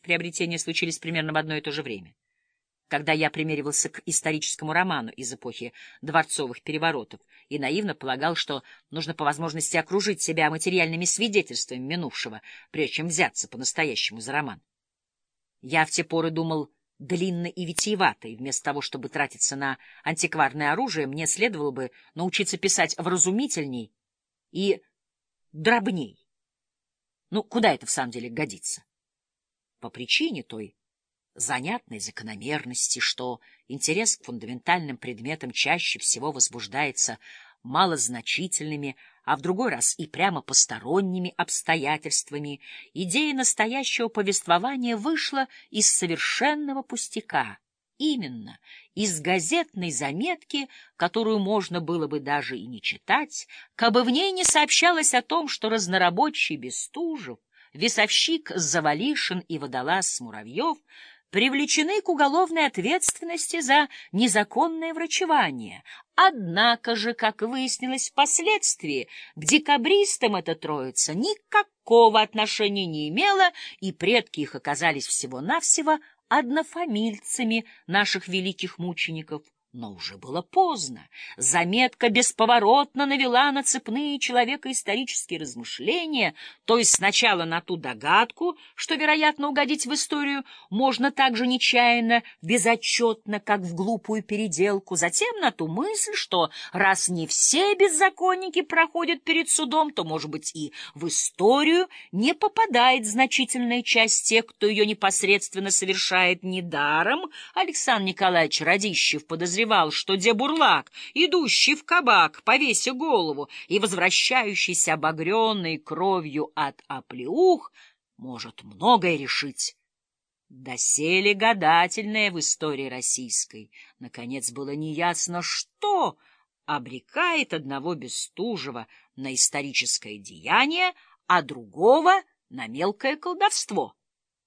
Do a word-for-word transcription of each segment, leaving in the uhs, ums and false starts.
приобретения случились примерно в одно и то же время. Когда я примеривался к историческому роману из эпохи дворцовых переворотов и наивно полагал, что нужно по возможности окружить себя материальными свидетельствами минувшего, прежде чем взяться по-настоящему за роман. Я в те поры думал длинно и витиевато, и вместо того, чтобы тратиться на антикварное оружие, мне следовало бы научиться писать вразумительней и дробней. Ну, куда это в самом деле годится? По причине той занятной закономерности, что интерес к фундаментальным предметам чаще всего возбуждается малозначительными, а в другой раз и прямо посторонними обстоятельствами, идея настоящего повествования вышла из совершенного пустяка, именно из газетной заметки, которую можно было бы даже и не читать, кабы в ней не сообщалось о том, что разнорабочий Бестужев, весовщик Завалишин и водолаз Муравьев привлечены к уголовной ответственности за незаконное врачевание. Однако же, как выяснилось впоследствии, к декабристам эта троица никакого отношения не имела, и предки их оказались всего-навсего однофамильцами наших великих мучеников. Но уже было поздно. Заметка бесповоротно навела на цепные человекоисторические размышления, то есть сначала на ту догадку, что, вероятно, угодить в историю можно так же нечаянно, безотчетно, как в глупую переделку, затем на ту мысль, что раз не все беззаконники проходят перед судом, то, может быть, и в историю не попадает значительная часть тех, кто ее непосредственно совершает. Недаром Александр Николаевич Радищев подозревал, что Дебурлак, идущий в кабак, повеся голову и возвращающийся обогренной кровью от оплеух, может многое решить. Доселе гадательное в истории российской, наконец, было неясно, что обрекает одного Бестужева на историческое деяние, а другого на мелкое колдовство.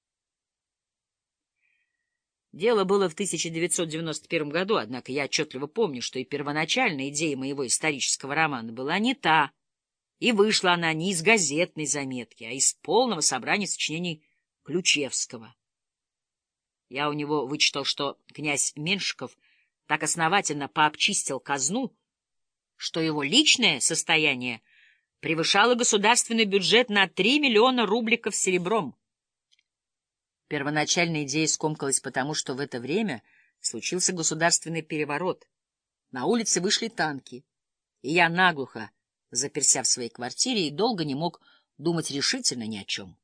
Дело было в тысяча девятьсот девяносто первом году, однако я отчетливо помню, что и первоначальная идея моего исторического романа была не та, и вышла она не из газетной заметки, а из полного собрания сочинений Ключевского. Я у него вычитал, что князь Меншиков так основательно пообчистил казну, что его личное состояние превышало государственный бюджет на три миллиона рубликов серебром. Первоначальная идея скомкалась потому, что в это время случился государственный переворот. На улице вышли танки, и я наглухо заперся в своей квартире и долго не мог думать решительно ни о чем.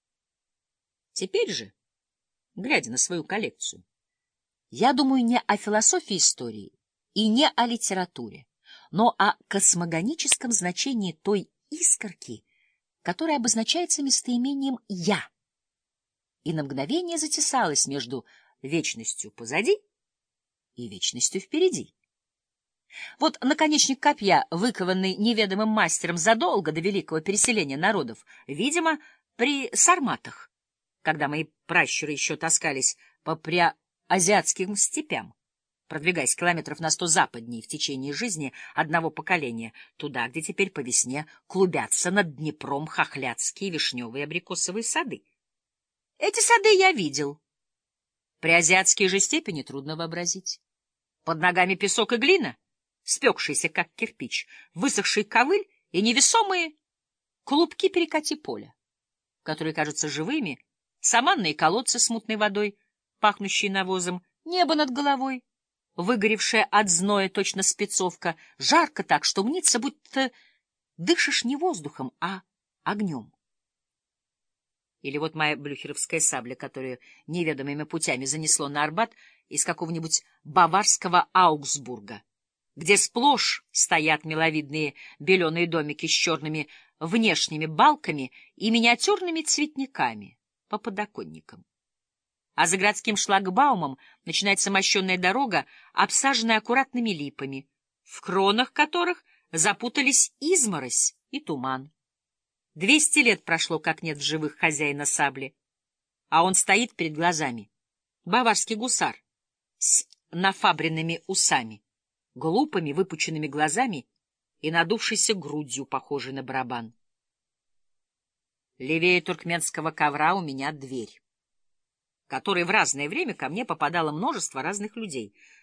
Теперь же, глядя на свою коллекцию, я думаю не о философии истории и не о литературе, но о космогоническом значении той искорки, которая обозначается местоимением «я», и на мгновение затесалась между вечностью позади и вечностью впереди. Вот наконечник копья, выкованный неведомым мастером задолго до великого переселения народов, видимо, при сарматах, когда мои пращуры еще таскались по преазиатским степям, продвигаясь километров на сто западнее в течение жизни одного поколения, туда, где теперь по весне клубятся над Днепром хохлядские вишневые абрикосовые сады. Эти сады я видел. Приазиатские же степи нетрудно вообразить. Под ногами песок и глина, спекшийся, как кирпич, высохший ковыль и невесомые клубки перекати поля, которые кажутся живыми, саманные колодцы с мутной водой, пахнущие навозом, небо над головой, выгоревшее от зноя точно спецовка, жарко так, что мнится, будто дышишь не воздухом, а огнем. Или вот моя блюхеровская сабля, которую неведомыми путями занесло на Арбат из какого-нибудь баварского Аугсбурга, где сплошь стоят миловидные беленые домики с черными внешними балками и миниатюрными цветниками по подоконникам. А за городским шлагбаумом начинается мощенная дорога, обсаженная аккуратными липами, в кронах которых запутались изморозь и туман. Двести лет прошло, как нет в живых хозяина сабли, а он стоит перед глазами. Баварский гусар с нафабренными усами, глупыми выпученными глазами и надувшейся грудью, похожей на барабан. Левее туркменского ковра у меня дверь. которой в разное время ко мне попадало множество разных людей.